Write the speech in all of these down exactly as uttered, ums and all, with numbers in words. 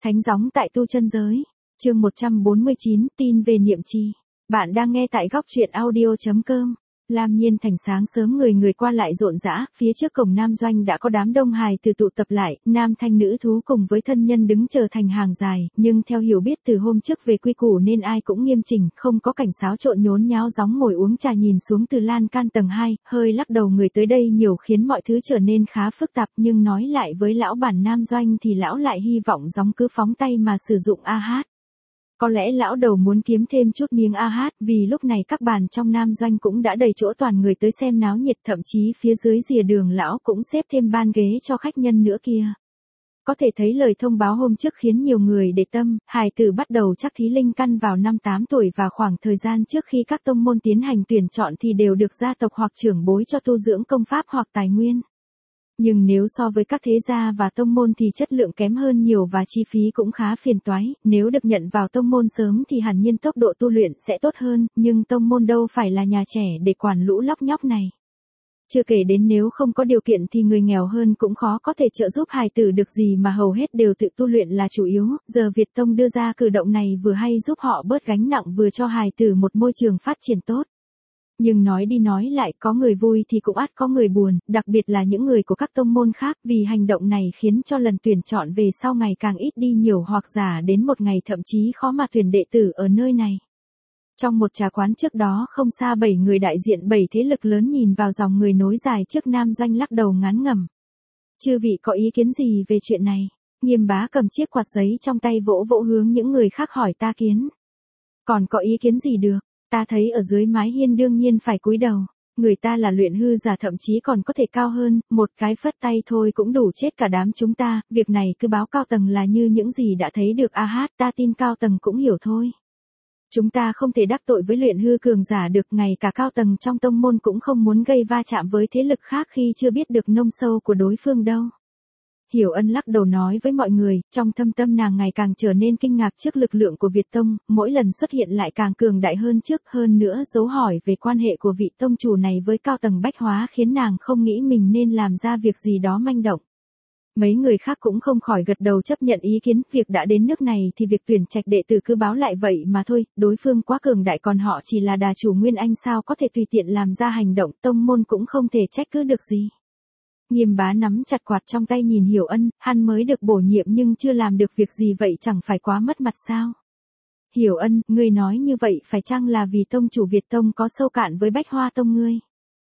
Thánh gióng tại tu chân giới. Chương một trăm bốn mươi chín, tin về niệm trì. Bạn đang nghe tại góc truyện audio chấm com. Lam Nhiên Thành sáng sớm người người qua lại rộn rã, phía trước cổng Nam Doanh đã có đám đông hài từ tụ tập lại, nam thanh nữ thú cùng với thân nhân đứng chờ thành hàng dài, nhưng theo hiểu biết từ hôm trước về quy củ nên ai cũng nghiêm chỉnh, không có cảnh xáo trộn nhốn nháo gióng ngồi uống trà nhìn xuống từ lan can tầng hai, hơi lắc đầu người tới đây nhiều khiến mọi thứ trở nên khá phức tạp, nhưng nói lại với lão bản Nam Doanh thì lão lại hy vọng gióng cứ phóng tay mà sử dụng a hát. Có lẽ lão đầu muốn kiếm thêm chút miếng a hát, vì lúc này các bàn trong Nam Doanh cũng đã đầy chỗ toàn người tới xem náo nhiệt, thậm chí phía dưới rìa đường lão cũng xếp thêm ban ghế cho khách nhân nữa kia. Có thể thấy lời thông báo hôm trước khiến nhiều người để tâm, hài tử bắt đầu chắc thí linh căn vào năm tám tuổi và khoảng thời gian trước khi các tông môn tiến hành tuyển chọn thì đều được gia tộc hoặc trưởng bối cho tu dưỡng công pháp hoặc tài nguyên. Nhưng nếu so với các thế gia và tông môn thì chất lượng kém hơn nhiều và chi phí cũng khá phiền toái, nếu được nhận vào tông môn sớm thì hẳn nhiên tốc độ tu luyện sẽ tốt hơn, nhưng tông môn đâu phải là nhà trẻ để quản lũ lóc nhóc này. Chưa kể đến nếu không có điều kiện thì người nghèo hơn cũng khó có thể trợ giúp hài tử được gì mà hầu hết đều tự tu luyện là chủ yếu, giờ Việt Tông đưa ra cử động này vừa hay giúp họ bớt gánh nặng vừa cho hài tử một môi trường phát triển tốt. Nhưng nói đi nói lại có người vui thì cũng ắt có người buồn, đặc biệt là những người của các tông môn khác vì hành động này khiến cho lần tuyển chọn về sau ngày càng ít đi nhiều hoặc giả đến một ngày thậm chí khó mà tuyển đệ tử ở nơi này. Trong một trà quán trước đó không xa bảy người đại diện bảy thế lực lớn nhìn vào dòng người nối dài trước Nam Doanh lắc đầu ngán ngẩm. Chư vị có ý kiến gì về chuyện này? Nghiêm Bá cầm chiếc quạt giấy trong tay vỗ vỗ hướng những người khác hỏi ta kiến. Còn có ý kiến gì được? Ta thấy ở dưới mái hiên đương nhiên phải cúi đầu, người ta là luyện hư giả thậm chí còn có thể cao hơn, một cái phất tay thôi cũng đủ chết cả đám chúng ta, việc này cứ báo cao tầng là như những gì đã thấy được a hát, ta tin cao tầng cũng hiểu thôi. Chúng ta không thể đắc tội với luyện hư cường giả được, ngay cả cao tầng trong tông môn cũng không muốn gây va chạm với thế lực khác khi chưa biết được nông sâu của đối phương đâu. Hiểu Ân lắc đầu nói với mọi người, trong thâm tâm nàng ngày càng trở nên kinh ngạc trước lực lượng của Việt Tông, mỗi lần xuất hiện lại càng cường đại hơn trước, hơn nữa dấu hỏi về quan hệ của vị tông chủ này với cao tầng bách hóa khiến nàng không nghĩ mình nên làm ra việc gì đó manh động. Mấy người khác cũng không khỏi gật đầu chấp nhận ý kiến, việc đã đến nước này thì việc tuyển trạch đệ tử cứ báo lại vậy mà thôi, đối phương quá cường đại còn họ chỉ là đà chủ Nguyên Anh sao có thể tùy tiện làm ra hành động, tông môn cũng không thể trách cứ được gì. Nghiêm Bá nắm chặt quạt trong tay nhìn Hiểu Ân, hắn mới được bổ nhiệm nhưng chưa làm được việc gì vậy chẳng phải quá mất mặt sao? Hiểu Ân, ngươi nói như vậy phải chăng là vì tông chủ Việt Tông có sâu cạn với Bách Hoa Tông ngươi?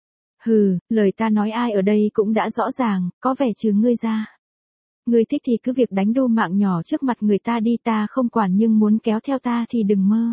Hừ, lời ta nói ai ở đây cũng đã rõ ràng, có vẻ trừ ngươi ra. Ngươi thích thì cứ việc đánh đu mạng nhỏ trước mặt người ta đi, ta không quản, nhưng muốn kéo theo ta thì đừng mơ.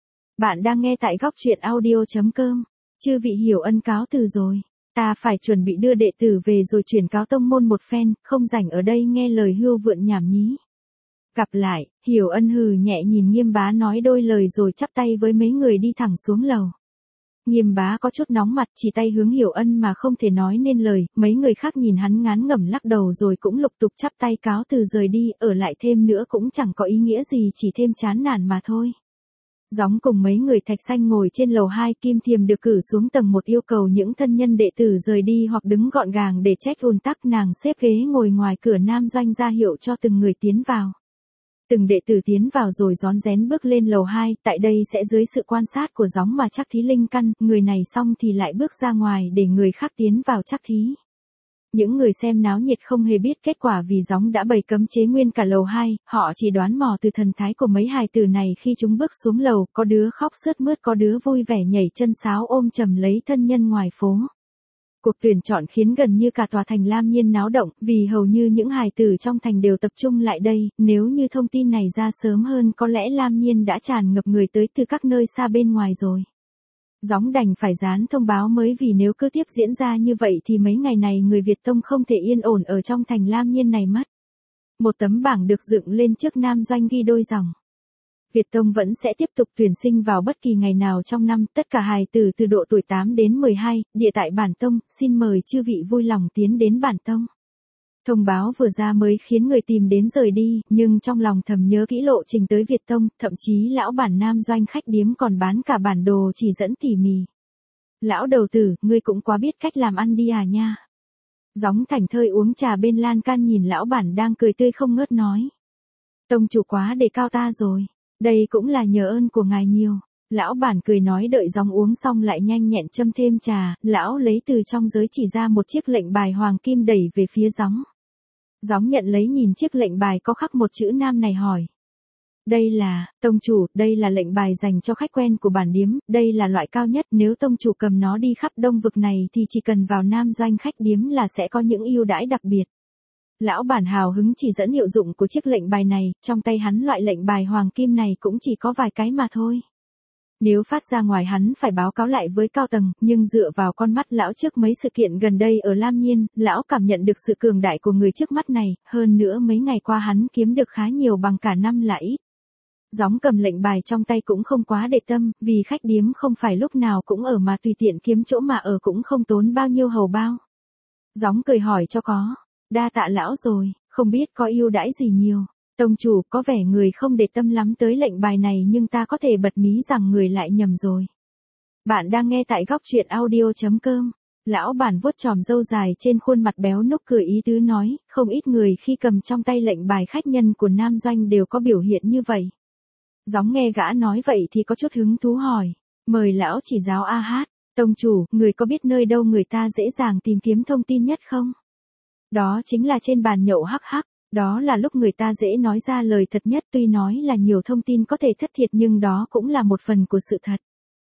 Bạn đang nghe tại góc truyện audio chấm com. Chư vị Hiểu Ân cáo từ rồi. Ta phải chuẩn bị đưa đệ tử về rồi chuyển cáo tông môn một phen, không rảnh ở đây nghe lời hưu vượn nhảm nhí. Gặp lại, Hiểu Ân hừ nhẹ nhìn Nghiêm Bá nói đôi lời rồi chắp tay với mấy người đi thẳng xuống lầu. Nghiêm Bá có chút nóng mặt chỉ tay hướng Hiểu Ân mà không thể nói nên lời, mấy người khác nhìn hắn ngán ngẩm lắc đầu rồi cũng lục tục chắp tay cáo từ rời đi, ở lại thêm nữa cũng chẳng có ý nghĩa gì, chỉ thêm chán nản mà thôi. Gióng cùng mấy người Thạch Xanh ngồi trên lầu hai, Kim Thiềm được cử xuống tầng một yêu cầu những thân nhân đệ tử rời đi hoặc đứng gọn gàng để trách ùn tắc, nàng xếp ghế ngồi ngoài cửa Nam Doanh ra hiệu cho từng người tiến vào. Từng đệ tử tiến vào rồi rón rén bước lên lầu hai, tại đây sẽ dưới sự quan sát của gióng mà chắc thí linh căn, người này xong thì lại bước ra ngoài để người khác tiến vào chắc thí. Những người xem náo nhiệt không hề biết kết quả vì gióng đã bày cấm chế nguyên cả lầu hai, họ chỉ đoán mò từ thần thái của mấy hài tử này khi chúng bước xuống lầu, có đứa khóc sướt mướt, có đứa vui vẻ nhảy chân sáo ôm chầm lấy thân nhân ngoài phố. Cuộc tuyển chọn khiến gần như cả tòa thành Lam Nhiên náo động, vì hầu như những hài tử trong thành đều tập trung lại đây, nếu như thông tin này ra sớm hơn có lẽ Lam Nhiên đã tràn ngập người tới từ các nơi xa bên ngoài rồi. Gióng đành phải dán thông báo mới vì nếu cứ tiếp diễn ra như vậy thì mấy ngày này người Việt Tông không thể yên ổn ở trong thành Lam Nhiên này mất. Một tấm bảng được dựng lên trước Nam Doanh ghi đôi dòng. Việt Tông vẫn sẽ tiếp tục tuyển sinh vào bất kỳ ngày nào trong năm, tất cả hài tử từ độ tuổi tám đến mười hai, địa tại bản tông, xin mời chư vị vui lòng tiến đến bản tông. Thông báo vừa ra mới khiến người tìm đến rời đi, nhưng trong lòng thầm nhớ kỹ lộ trình tới Việt Tông, thậm chí lão bản Nam Doanh khách điếm còn bán cả bản đồ chỉ dẫn tỉ mỉ. Lão đầu tử, ngươi cũng quá biết cách làm ăn đi à nha. Gióng thảnh thơi uống trà bên lan can nhìn lão bản đang cười tươi không ngớt nói. Tông chủ quá đề cao ta rồi. Đây cũng là nhờ ơn của ngài nhiều. Lão bản cười nói đợi Gióng uống xong lại nhanh nhẹn châm thêm trà, lão lấy từ trong giới chỉ ra một chiếc lệnh bài hoàng kim đẩy về phía Gióng. Gióng nhận lấy nhìn chiếc lệnh bài có khắc một chữ nam này hỏi. Đây là, tông chủ, đây là lệnh bài dành cho khách quen của bản điếm, đây là loại cao nhất, nếu tông chủ cầm nó đi khắp đông vực này thì chỉ cần vào nam doanh khách điếm là sẽ có những ưu đãi đặc biệt. Lão bản hào hứng chỉ dẫn hiệu dụng của chiếc lệnh bài này, trong tay hắn loại lệnh bài hoàng kim này cũng chỉ có vài cái mà thôi. Nếu phát ra ngoài hắn phải báo cáo lại với cao tầng, nhưng dựa vào con mắt lão trước mấy sự kiện gần đây ở Lam Nhiên, lão cảm nhận được sự cường đại của người trước mắt này, hơn nữa mấy ngày qua hắn kiếm được khá nhiều bằng cả năm là ít. Gióng cầm lệnh bài trong tay cũng không quá để tâm, vì khách điếm không phải lúc nào cũng ở mà tùy tiện kiếm chỗ mà ở cũng không tốn bao nhiêu hầu bao. Gióng cười hỏi cho có, đa tạ lão rồi, không biết có ưu đãi gì nhiều. Tông chủ, có vẻ người không để tâm lắm tới lệnh bài này nhưng ta có thể bật mí rằng người lại nhầm rồi. Bạn đang nghe tại góc truyện audio chấm com. Lão bản vuốt chòm râu dài trên khuôn mặt béo núc cười ý tứ nói, không ít người khi cầm trong tay lệnh bài khách nhân của nam doanh đều có biểu hiện như vậy. Gióng nghe gã nói vậy thì có chút hứng thú hỏi, mời lão chỉ giáo a hát. Tông chủ, người có biết nơi đâu người ta dễ dàng tìm kiếm thông tin nhất không? Đó chính là trên bàn nhậu hắc hắc. Đó là lúc người ta dễ nói ra lời thật nhất, tuy nói là nhiều thông tin có thể thất thiệt nhưng đó cũng là một phần của sự thật.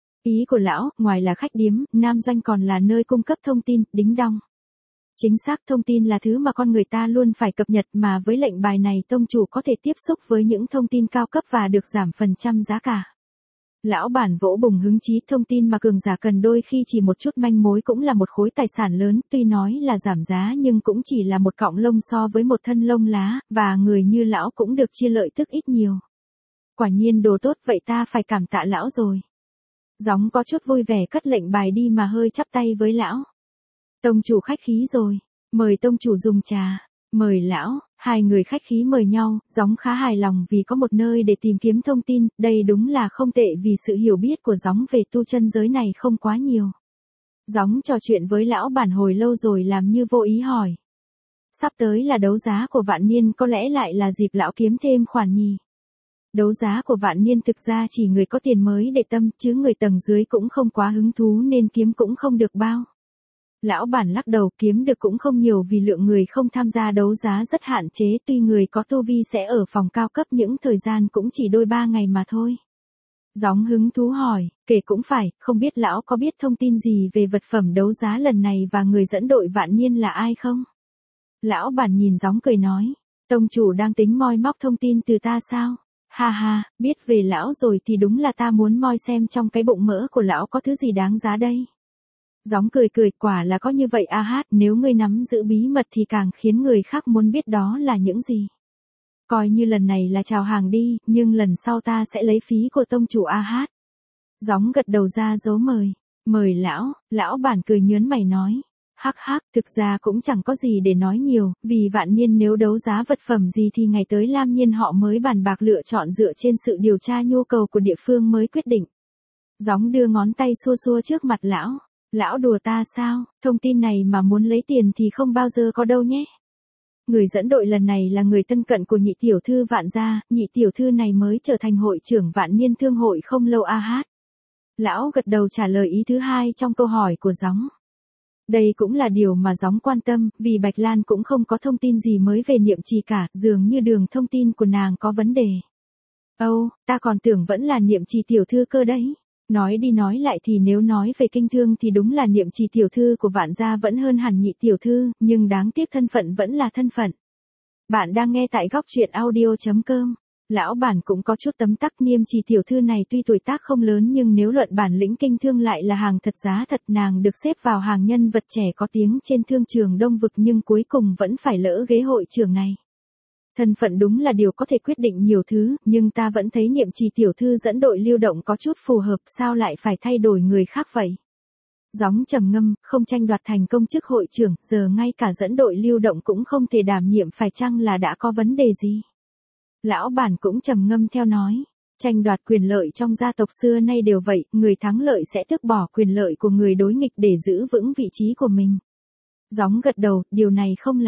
Ý của lão, ngoài là khách điếm, nam doanh còn là nơi cung cấp thông tin, đính đong. Chính xác, thông tin là thứ mà con người ta luôn phải cập nhật mà với lệnh bài này tông chủ có thể tiếp xúc với những thông tin cao cấp và được giảm phần trăm giá cả. Lão bản vỗ bùng hứng chí, thông tin mà cường giả cần đôi khi chỉ một chút manh mối cũng là một khối tài sản lớn, tuy nói là giảm giá nhưng cũng chỉ là một cọng lông so với một thân lông lá, và người như lão cũng được chia lợi tức ít nhiều. Quả nhiên đồ tốt, vậy ta phải cảm tạ lão rồi. Gióng có chút vui vẻ cất lệnh bài đi mà hơi chắp tay với lão. Tông chủ khách khí rồi, mời tông chủ dùng trà. Mời lão. Hai người khách khí mời nhau, Gióng khá hài lòng vì có một nơi để tìm kiếm thông tin, đây đúng là không tệ vì sự hiểu biết của Gióng về tu chân giới này không quá nhiều. Gióng trò chuyện với lão bản hồi lâu rồi làm như vô ý hỏi. Sắp tới là đấu giá của Vạn Niên, có lẽ lại là dịp lão kiếm thêm khoản nhì. Đấu giá của Vạn Niên thực ra chỉ người có tiền mới để tâm, chứ người tầng dưới cũng không quá hứng thú nên kiếm cũng không được bao. Lão bản lắc đầu, kiếm được cũng không nhiều vì lượng người không tham gia đấu giá rất hạn chế, tuy người có tu vi sẽ ở phòng cao cấp những thời gian cũng chỉ đôi ba ngày mà thôi. Gióng hứng thú hỏi, kể cũng phải, không biết lão có biết thông tin gì về vật phẩm đấu giá lần này và người dẫn đội Vạn Niên là ai không? Lão bản nhìn Gióng cười nói, tông chủ đang tính moi móc thông tin từ ta sao? Ha ha, biết về lão rồi thì đúng là ta muốn moi xem trong cái bụng mỡ của lão có thứ gì đáng giá đây. Gióng cười cười, quả là có như vậy a hát, nếu ngươi nắm giữ bí mật thì càng khiến người khác muốn biết đó là những gì. Coi như lần này là chào hàng đi, nhưng lần sau ta sẽ lấy phí của tông chủ a hát. Gióng gật đầu ra dấu mời, mời lão, lão bản cười nhớn mày nói. Hắc hắc, thực ra cũng chẳng có gì để nói nhiều, vì Vạn Niên nếu đấu giá vật phẩm gì thì ngày tới Lam Nhiên họ mới bàn bạc lựa chọn dựa trên sự điều tra nhu cầu của địa phương mới quyết định. Gióng đưa ngón tay xua xua trước mặt lão. Lão đùa ta sao, thông tin này mà muốn lấy tiền thì không bao giờ có đâu nhé. Người dẫn đội lần này là người thân cận của nhị tiểu thư Vạn gia, nhị tiểu thư này mới trở thành hội trưởng Vạn Niên thương hội không lâu a hát. Lão gật đầu trả lời ý thứ hai trong câu hỏi của Gióng. Đây cũng là điều mà Gióng quan tâm, vì Bạch Lan cũng không có thông tin gì mới về Niệm Trì cả, dường như đường thông tin của nàng có vấn đề. Âu, ta còn tưởng vẫn là Niệm Trì tiểu thư cơ đấy. Nói đi nói lại thì nếu nói về kinh thương thì đúng là Niệm Trì tiểu thư của Vạn gia vẫn hơn hẳn nhị tiểu thư, nhưng đáng tiếc thân phận vẫn là thân phận. Bạn đang nghe tại góc truyện audio chấm com. Lão bản cũng có chút tấm tắc, Niệm Trì tiểu thư này tuy tuổi tác không lớn nhưng nếu luận bản lĩnh kinh thương lại là hàng thật giá thật, nàng được xếp vào hàng nhân vật trẻ có tiếng trên thương trường Đông vực nhưng cuối cùng vẫn phải lỡ ghế hội trưởng này. Thân phận đúng là điều có thể quyết định nhiều thứ, nhưng ta vẫn thấy Niệm Trì tiểu thư dẫn đội lưu động có chút phù hợp, sao lại phải thay đổi người khác vậy? Gióng trầm ngâm, không tranh đoạt thành công chức hội trưởng, giờ ngay cả dẫn đội lưu động cũng không thể đảm nhiệm, phải chăng là đã có vấn đề gì? Lão bản cũng trầm ngâm theo nói, tranh đoạt quyền lợi trong gia tộc xưa nay đều vậy, người thắng lợi sẽ tước bỏ quyền lợi của người đối nghịch để giữ vững vị trí của mình. Gióng gật đầu, điều này không lạ.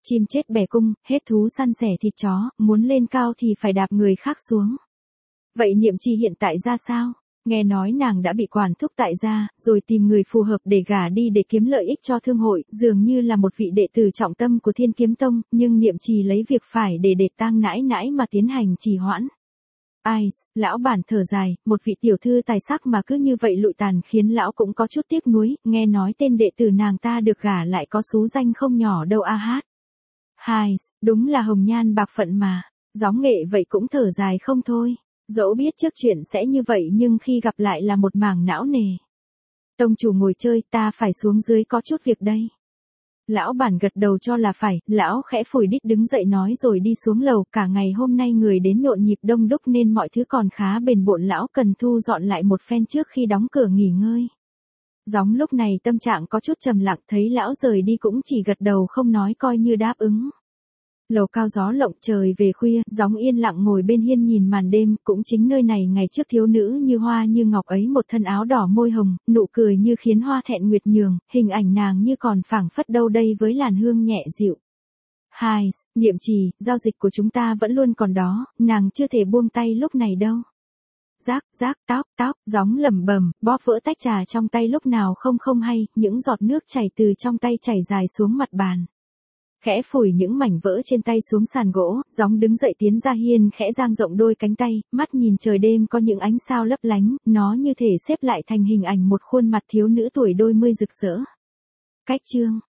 Chim chết bẻ cung, hết thú săn sẻ thịt chó, muốn lên cao thì phải đạp người khác xuống. Vậy Niệm Trì hiện tại ra sao? Nghe nói nàng đã bị quản thúc tại gia, rồi tìm người phù hợp để gả đi để kiếm lợi ích cho thương hội, dường như là một vị đệ tử trọng tâm của Thiên Kiếm Tông, nhưng Niệm Trì lấy việc phải để để tang nãi nãi mà tiến hành trì hoãn. Ai, lão bản thở dài, một vị tiểu thư tài sắc mà cứ như vậy lụi tàn khiến lão cũng có chút tiếc nuối, nghe nói tên đệ tử nàng ta được gả lại có xú danh không nhỏ đâu a hát. Hai, đúng là hồng nhan bạc phận mà, gióng nghệ vậy cũng thở dài không thôi. Dẫu biết trước chuyện sẽ như vậy nhưng khi gặp lại là một mảng não nề. Tông chủ ngồi chơi, ta phải xuống dưới có chút việc đây. Lão bản gật đầu cho là phải, lão khẽ phủi đít đứng dậy nói rồi đi xuống lầu, cả ngày hôm nay người đến nhộn nhịp đông đúc nên mọi thứ còn khá bền bộn, lão cần thu dọn lại một phen trước khi đóng cửa nghỉ ngơi. Gióng lúc này tâm trạng có chút trầm lặng, thấy lão rời đi cũng chỉ gật đầu không nói coi như đáp ứng. Lầu cao gió lộng, trời về khuya, Gióng yên lặng ngồi bên hiên nhìn màn đêm, cũng chính nơi này ngày trước thiếu nữ như hoa như ngọc ấy một thân áo đỏ môi hồng, nụ cười như khiến hoa thẹn nguyệt nhường, hình ảnh nàng như còn phảng phất đâu đây với làn hương nhẹ dịu. Hai, Niệm Trì, giao dịch của chúng ta vẫn luôn còn đó, nàng chưa thể buông tay lúc này đâu. Rác, rác, tóc, tóc, Gióng lẩm bẩm, bóp vỡ tách trà trong tay lúc nào không không hay, những giọt nước chảy từ trong tay chảy dài xuống mặt bàn. Khẽ phủi những mảnh vỡ trên tay xuống sàn gỗ, Gióng đứng dậy tiến ra hiên khẽ dang rộng đôi cánh tay, mắt nhìn trời đêm có những ánh sao lấp lánh, nó như thể xếp lại thành hình ảnh một khuôn mặt thiếu nữ tuổi đôi mươi rực rỡ. Cách chương